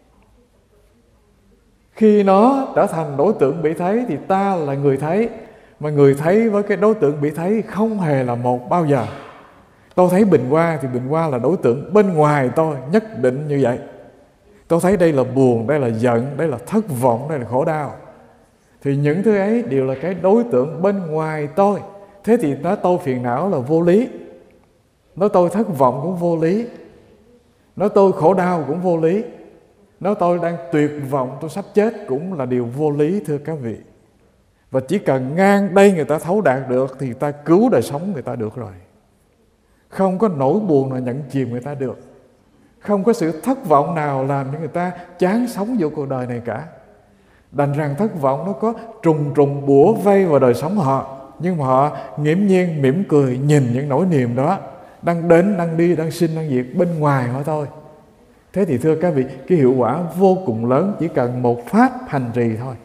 Khi nó trở thành đối tượng bị thấy thì ta là người thấy. Mà người thấy với cái đối tượng bị thấy không hề là một bao giờ. Tôi thấy bình hoa thì bình hoa là đối tượng bên ngoài tôi, nhất định như vậy. Tôi thấy đây là buồn, đây là giận, đây là thất vọng, đây là khổ đau. Thì những thứ ấy đều là cái đối tượng bên ngoài tôi. Thế thì nói tôi phiền não là vô lý, nói tôi thất vọng cũng vô lý, nói tôi khổ đau cũng vô lý, nói tôi đang tuyệt vọng, tôi sắp chết cũng là điều vô lý, thưa các vị. Và chỉ cần ngang đây người ta thấu đạt được thì ta cứu đời sống người ta được rồi. Không có nỗi buồn nào nhận chìm người ta được. Không có sự thất vọng nào làm cho người ta chán sống vô cuộc đời này cả. Đành rằng thất vọng nó có trùng trùng bủa vây vào đời sống họ, nhưng mà họ nghiễm nhiên mỉm cười nhìn những nỗi niềm đó đang đến, đang đi, đang sinh, đang diệt bên ngoài họ thôi. Thế thì thưa các vị, cái hiệu quả vô cùng lớn chỉ cần một pháp hành trì thôi.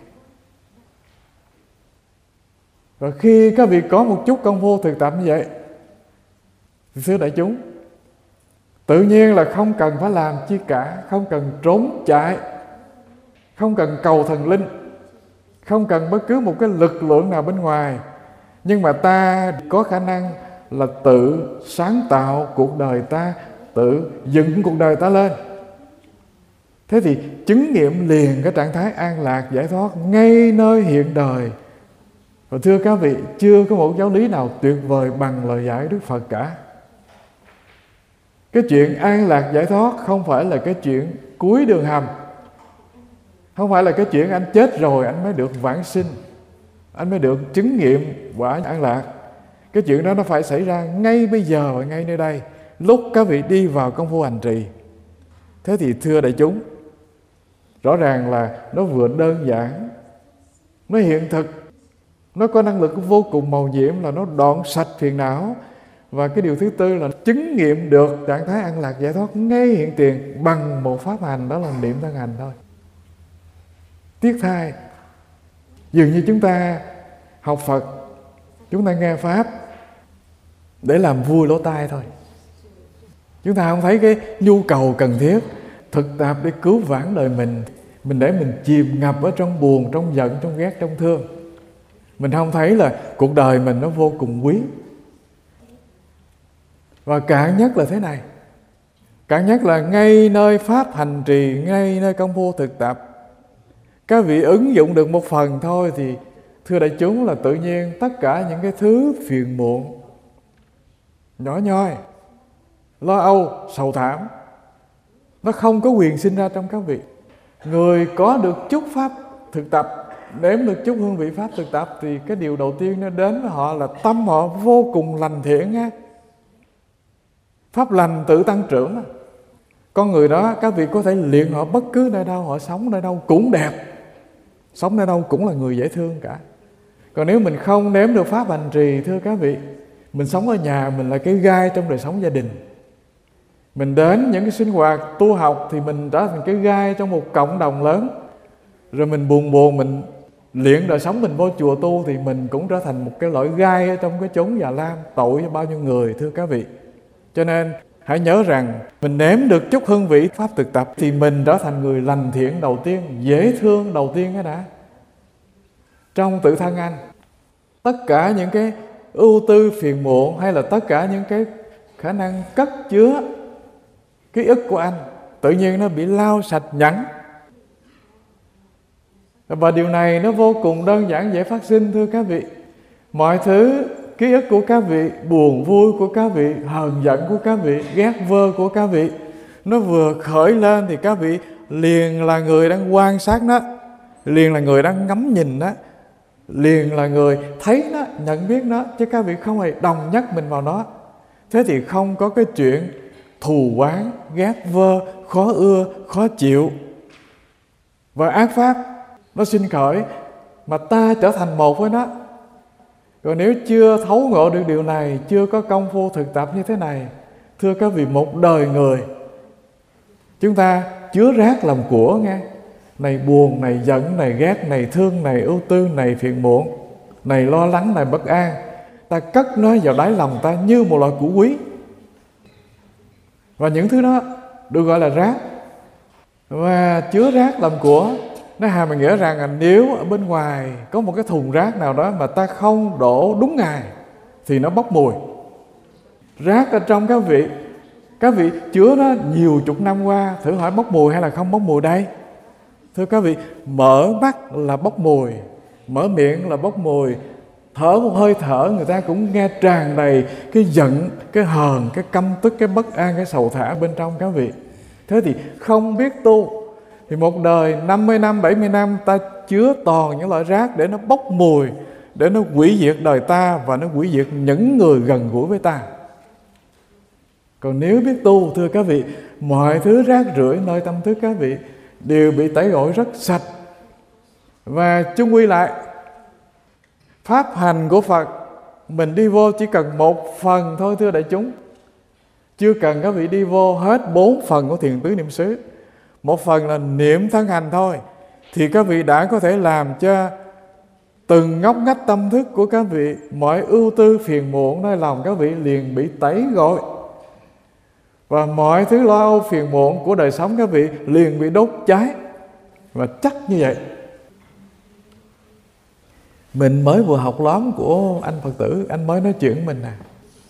Và khi các vị có một chút công phu thực tập như vậy thì thưa đại chúng, tự nhiên là không cần phải làm chi cả, không cần trốn chạy, không cần cầu thần linh, không cần bất cứ một cái lực lượng nào bên ngoài. Nhưng mà ta có khả năng là tự sáng tạo cuộc đời ta, tự dựng cuộc đời ta lên. Thế thì chứng nghiệm liền cái trạng thái an lạc giải thoát ngay nơi hiện đời. Và thưa các vị, chưa có một giáo lý nào tuyệt vời bằng lời dạy Đức Phật cả. Cái chuyện an lạc giải thoát không phải là cái chuyện cuối đường hầm, không phải là cái chuyện anh chết rồi anh mới được vãng sinh, anh mới được chứng nghiệm quả an lạc. Cái chuyện đó nó phải xảy ra ngay bây giờ và ngay nơi đây, lúc các vị đi vào công phu hành trì. Thế thì thưa đại chúng, rõ ràng là nó vừa đơn giản, nó hiện thực, nó có năng lực vô cùng màu nhiệm là nó đoạn sạch phiền não. Và cái điều thứ tư là chứng nghiệm được trạng thái an lạc giải thoát ngay hiện tiền bằng một pháp hành, đó là niệm thân hành thôi. Tiếc thay, dường như chúng ta học Phật, chúng ta nghe Pháp để làm vui lỗ tai thôi. Chúng ta không thấy cái nhu cầu cần thiết thực tập để cứu vãn đời mình. Mình để mình chìm ngập ở trong buồn, trong giận, trong ghét, trong thương. Mình không thấy là cuộc đời mình nó vô cùng quý. Và cạn nhất là thế này. Cạn nhất là ngay nơi pháp hành trì, ngay nơi công phu thực tập, các vị ứng dụng được một phần thôi thì thưa đại chúng là tự nhiên tất cả những cái thứ phiền muộn, nhỏ nhoi, lo âu, sầu thảm, nó không có quyền sinh ra trong các vị. Người có được chút pháp thực tập, nếm được chút hương vị pháp thực tập, thì cái điều đầu tiên nó đến với họ là tâm họ vô cùng lành thiện nha. Pháp lành tự tăng trưởng. Con người đó các vị có thể luyện họ bất cứ nơi đâu, họ sống nơi đâu cũng đẹp, sống nơi đâu cũng là người dễ thương cả. Còn nếu mình không nếm được pháp hành trì, thưa các vị, mình sống ở nhà mình là cái gai trong đời sống gia đình. Mình đến những cái sinh hoạt tu học thì mình trở thành cái gai trong một cộng đồng lớn. Rồi mình buồn buồn mình luyện đời sống mình vô chùa tu thì mình cũng trở thành một cái loại gai ở trong cái chốn Già Lam, tội cho bao nhiêu người, thưa các vị. Cho nên hãy nhớ rằng mình nếm được chút hương vị pháp thực tập thì mình trở thành người lành thiện đầu tiên, dễ thương đầu tiên cái đã. Trong tự thân anh, tất cả những cái ưu tư phiền muộn hay là tất cả những cái khả năng cất chứa ký ức của anh tự nhiên nó bị lau sạch nhẵn. Và điều này nó vô cùng đơn giản dễ phát sinh, thưa các vị. Mọi thứ ký ức của các vị, buồn vui của các vị, hờn giận của các vị, ghét vơ của các vị, nó vừa khởi lên thì các vị liền là người đang quan sát nó, liền là người đang ngắm nhìn nó, liền là người thấy nó, nhận biết nó, chứ các vị không hề đồng nhất mình vào nó. Thế thì không có cái chuyện thù oán, ghét vơ, khó ưa, khó chịu và ác pháp nó sinh khởi mà ta trở thành một với nó. Còn nếu chưa thấu ngộ được điều này, chưa có công phu thực tập như thế này, thưa các vị, một đời người chúng ta chứa rác làm của nghe. Này buồn, này giận, này ghét, này thương, này ưu tư, này phiền muộn, này lo lắng, này bất an, ta cất nó vào đáy lòng ta như một loại củ quý. Và những thứ đó được gọi là rác. Và chứa rác làm của, nó hàm nghĩa rằng là nếu ở bên ngoài có một cái thùng rác nào đó mà ta không đổ đúng ngày thì nó bốc mùi. Rác ở trong các vị, các vị chứa nó nhiều chục năm qua, thử hỏi bốc mùi hay là không bốc mùi đây? Thưa các vị, mở mắt là bốc mùi, mở miệng là bốc mùi, thở một hơi thở người ta cũng nghe tràn đầy cái giận, cái hờn, cái căm tức, cái bất an, cái sầu thả bên trong các vị. Thế thì không biết tu thì một đời năm mươi năm, bảy mươi năm ta chứa toàn những loại rác để nó bốc mùi, để nó hủy diệt đời ta và nó hủy diệt những người gần gũi với ta. Còn nếu biết tu, thưa các vị, mọi thứ rác rưởi nơi tâm thức các vị đều bị tẩy gội rất sạch. Và chung quy lại, pháp hành của Phật mình đi vô chỉ cần một phần thôi, thưa đại chúng. Chưa cần các vị đi vô hết bốn phần của thiền tứ niệm xứ. Một phần là niệm thân hành thôi, thì các vị đã có thể làm cho từng ngóc ngách tâm thức của các vị, mọi ưu tư phiền muộn nơi lòng các vị liền bị tẩy gội. Và mọi thứ lo âu phiền muộn của đời sống các vị liền bị đốt cháy. Và chắc như vậy. Mình mới vừa học lóm của anh Phật tử, anh mới nói chuyện với mình nè.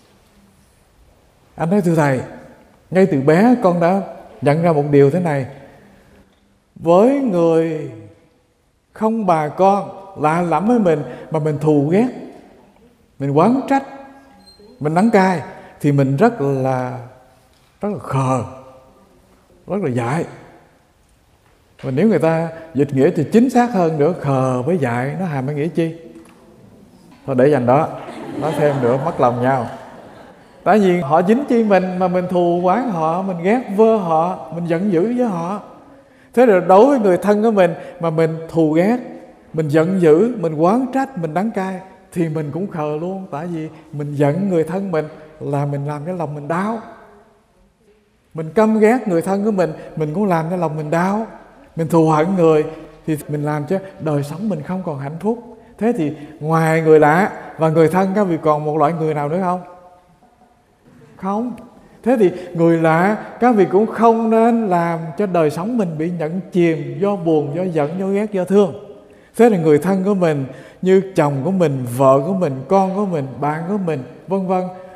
Anh nói thưa thầy, ngay từ bé con đã nhận ra một điều thế này. Với người không bà con lạ lẫm với mình mà mình thù ghét, mình oán trách, mình đắng cay, thì mình rất là rất là khờ, rất là dại. Và nếu người ta dịch nghĩa thì chính xác hơn nữa, khờ với dại nó hàm cái nghĩa chi? Thôi để dành đó, nói thêm nữa mất lòng nhau. Tại vì họ dính chi mình mà mình thù oán họ, mình ghét vơ họ, mình giận dữ với họ. Thế rồi đối với người thân của mình mà mình thù ghét, mình giận dữ, mình oán trách, mình đắng cay, thì mình cũng khờ luôn. Tại vì mình giận người thân mình là mình làm cái lòng mình đau. Mình căm ghét người thân của mình, mình cũng làm cho lòng mình đau. Mình thù hận người thì mình làm cho đời sống mình không còn hạnh phúc. Thế thì ngoài người lạ và người thân, các vị còn một loại người nào nữa không? Không. Thế thì người lạ các vị cũng không nên làm cho đời sống mình bị nhận chìm do buồn, do giận, do ghét, do thương. Thế là người thân của mình như chồng của mình, vợ của mình, con của mình, bạn của mình, vân vân,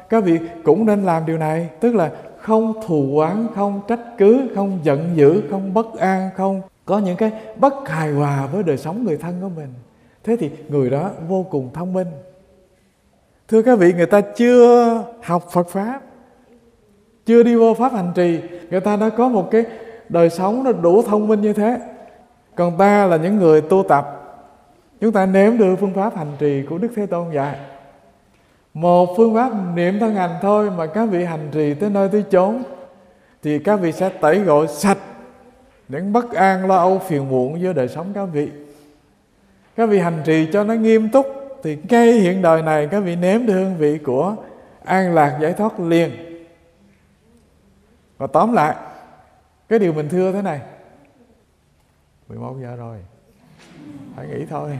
các vị cũng nên làm điều này. Tức là không thù oán, không trách cứ, không giận dữ, không bất an, không có những cái bất hài hòa với đời sống người thân của mình. Thế thì người đó vô cùng thông minh. Thưa các vị, người ta chưa học Phật Pháp, chưa đi vô Pháp hành trì, người ta đã có một cái đời sống nó đủ thông minh như thế. Còn ta là những người tu tập, chúng ta nếm được phương pháp hành trì của Đức Thế Tôn dạy. Một phương pháp niệm thân hành thôi mà các vị hành trì tới nơi tới chốn, thì các vị sẽ tẩy gội sạch những bất an, lo âu, phiền muộn với đời sống các vị. Các vị hành trì cho nó nghiêm túc, thì ngay hiện đời này các vị nếm được hương vị của an lạc giải thoát liền. Và tóm lại, cái điều mình thưa thế này, mười một giờ rồi, phải nghỉ thôi.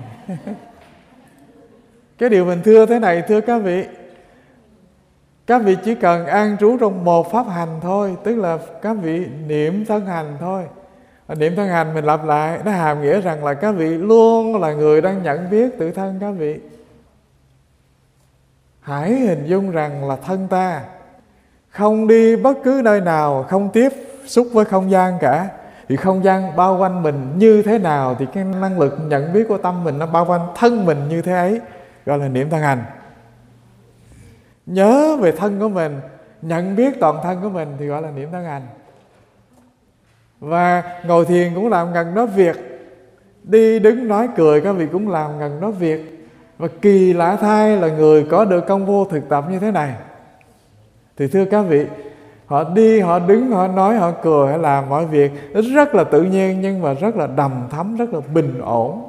Cái điều mình thưa thế này, thưa các vị, các vị chỉ cần an trú trong một pháp hành thôi, tức là các vị niệm thân hành thôi. Niệm thân hành mình lặp lại, nó hàm nghĩa rằng là các vị luôn là người đang nhận biết tự thân các vị. Hãy hình dung rằng là thân ta không đi bất cứ nơi nào, không tiếp xúc với không gian cả. Thì không gian bao quanh mình như thế nào thì cái năng lực nhận biết của tâm mình nó bao quanh thân mình như thế ấy, gọi là niệm thân hành. Nhớ về thân của mình, nhận biết toàn thân của mình thì gọi là niệm thân hành. Và ngồi thiền cũng làm ngần đó việc, đi đứng nói cười các vị cũng làm ngần đó việc. Và kỳ lạ thay là người có được công vô thực tập như thế này, thì thưa các vị, họ đi, họ đứng, họ nói, họ cười, họ làm mọi việc rất là tự nhiên, nhưng mà rất là đầm thấm, rất là bình ổn.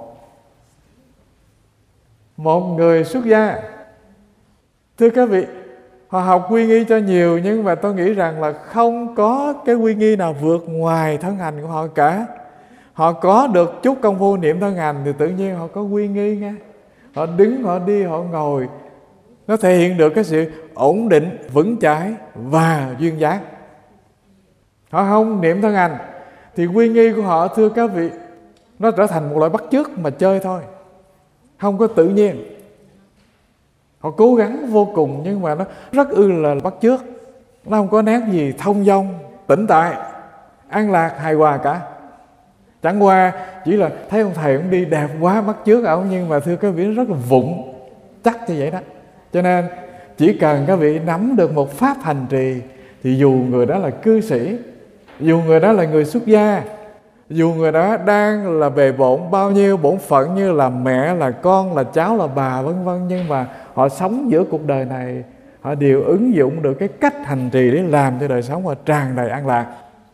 Một người xuất gia, thưa các vị, họ học quy nghi cho nhiều, nhưng mà tôi nghĩ rằng là không có cái quy nghi nào vượt ngoài thân hành của họ cả. Họ có được chút công phu niệm thân hành thì tự nhiên họ có quy nghi nghe. Họ đứng, họ đi, họ ngồi, nó thể hiện được cái sự ổn định, vững chãi và duyên dáng. Họ không niệm thân hành thì quy nghi của họ, thưa các vị, nó trở thành một loại bắt chước mà chơi thôi, không có tự nhiên. Họ cố gắng vô cùng nhưng mà nó rất ư là bắt chước. Nó không có nét gì thông dong, tĩnh tại, an lạc, hài hòa cả. Chẳng qua chỉ là thấy ông thầy ông đi đẹp quá bắt chước ông, nhưng mà thưa các vị rất là vụng, chắc như vậy đó. Cho nên chỉ cần các vị nắm được một pháp hành trì, thì dù người đó là cư sĩ, dù người đó là người xuất gia, dù người đó đang là bề bộn bao nhiêu bổn phận như là mẹ, là con, là cháu, là bà vân vân, nhưng mà họ sống giữa cuộc đời này, họ đều ứng dụng được cái cách hành trì để làm cho đời sống họ tràn đầy an lạc.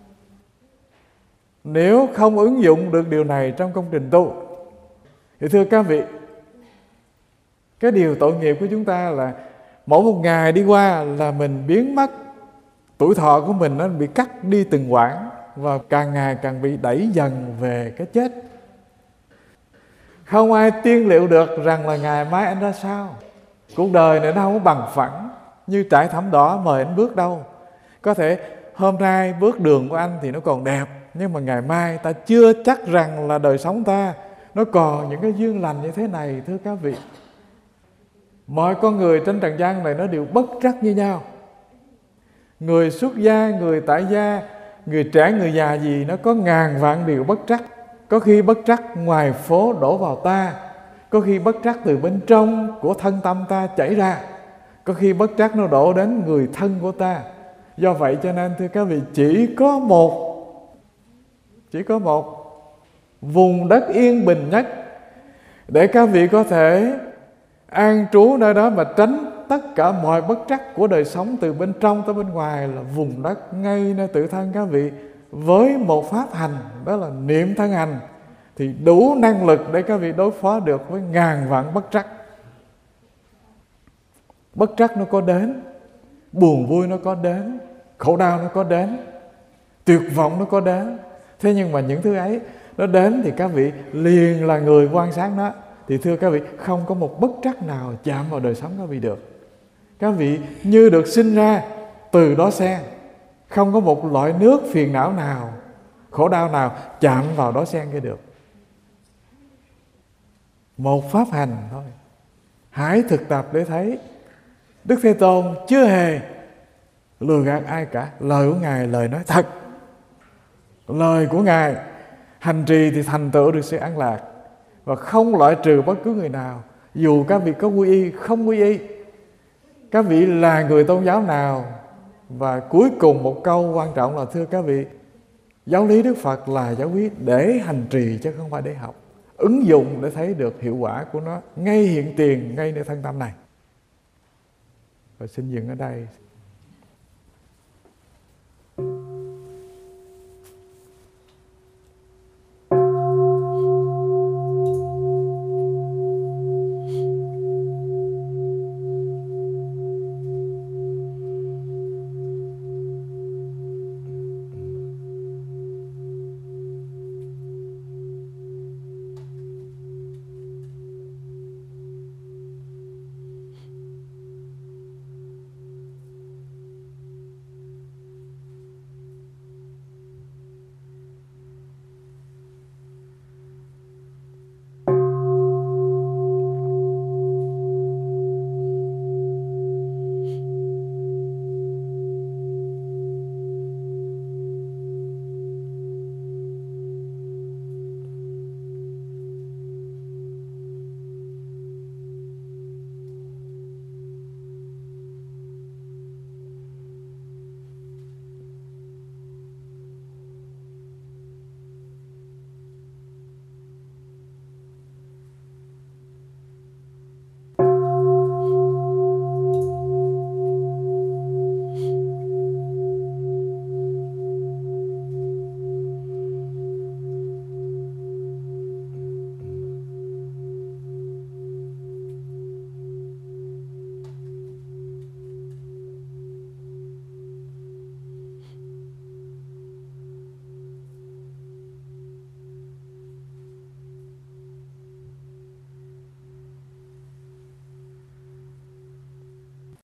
Nếu không ứng dụng được điều này trong công trình tu, thì thưa các vị, cái điều tội nghiệp của chúng ta là mỗi một ngày đi qua là mình biến mất, tuổi thọ của mình nó bị cắt đi từng quãng, và càng ngày càng bị đẩy dần về cái chết. Không ai tiên liệu được rằng là ngày mai anh ra sao. Cuộc đời này nó không có bằng phẳng như trải thảm đỏ mời anh bước đâu. Có thể hôm nay bước đường của anh thì nó còn đẹp, nhưng mà ngày mai ta chưa chắc rằng là đời sống ta nó còn những cái duyên lành như thế này, thưa các vị. Mọi con người trên trần gian này nó đều bất trắc như nhau. Người xuất gia, người tại gia, người trẻ, người già gì, nó có ngàn vạn điều bất trắc. Có khi bất trắc ngoài phố đổ vào ta, có khi bất trắc từ bên trong của thân tâm ta chảy ra, có khi bất trắc nó đổ đến người thân của ta. Do vậy cho nên thưa các vị, chỉ có một Chỉ có một vùng đất yên bình nhất để các vị có thể an trú nơi đó mà tránh tất cả mọi bất trắc của đời sống từ bên trong tới bên ngoài, là vùng đất ngay nơi tự thân các vị, với một pháp hành, đó là niệm thân hành, thì đủ năng lực để các vị đối phó được với ngàn vạn bất trắc. Bất trắc nó có đến, buồn vui nó có đến, khổ đau nó có đến, tuyệt vọng nó có đến. Thế nhưng mà những thứ ấy nó đến thì các vị liền là người quan sát nó, thì thưa các vị, không có một bất trắc nào chạm vào đời sống các vị được. Các vị như được sinh ra từ đó sen, không có một loại nước phiền não nào, khổ đau nào chạm vào đó sen kia được. Một pháp hành thôi, hãy thực tập để thấy Đức Thế Tôn chưa hề lừa gạt ai cả. Lời của Ngài lời nói thật. Lời của Ngài hành trì thì thành tựu được sự an lạc, và không loại trừ bất cứ người nào, dù các vị có quy y không quy y, các vị là người tôn giáo nào. Và cuối cùng một câu quan trọng là, thưa các vị, giáo lý Đức Phật là giáo lý để hành trì chứ không phải để học. Ứng dụng để thấy được hiệu quả của nó ngay hiện tiền, ngay nơi thân tâm này. Và xin dừng ở đây.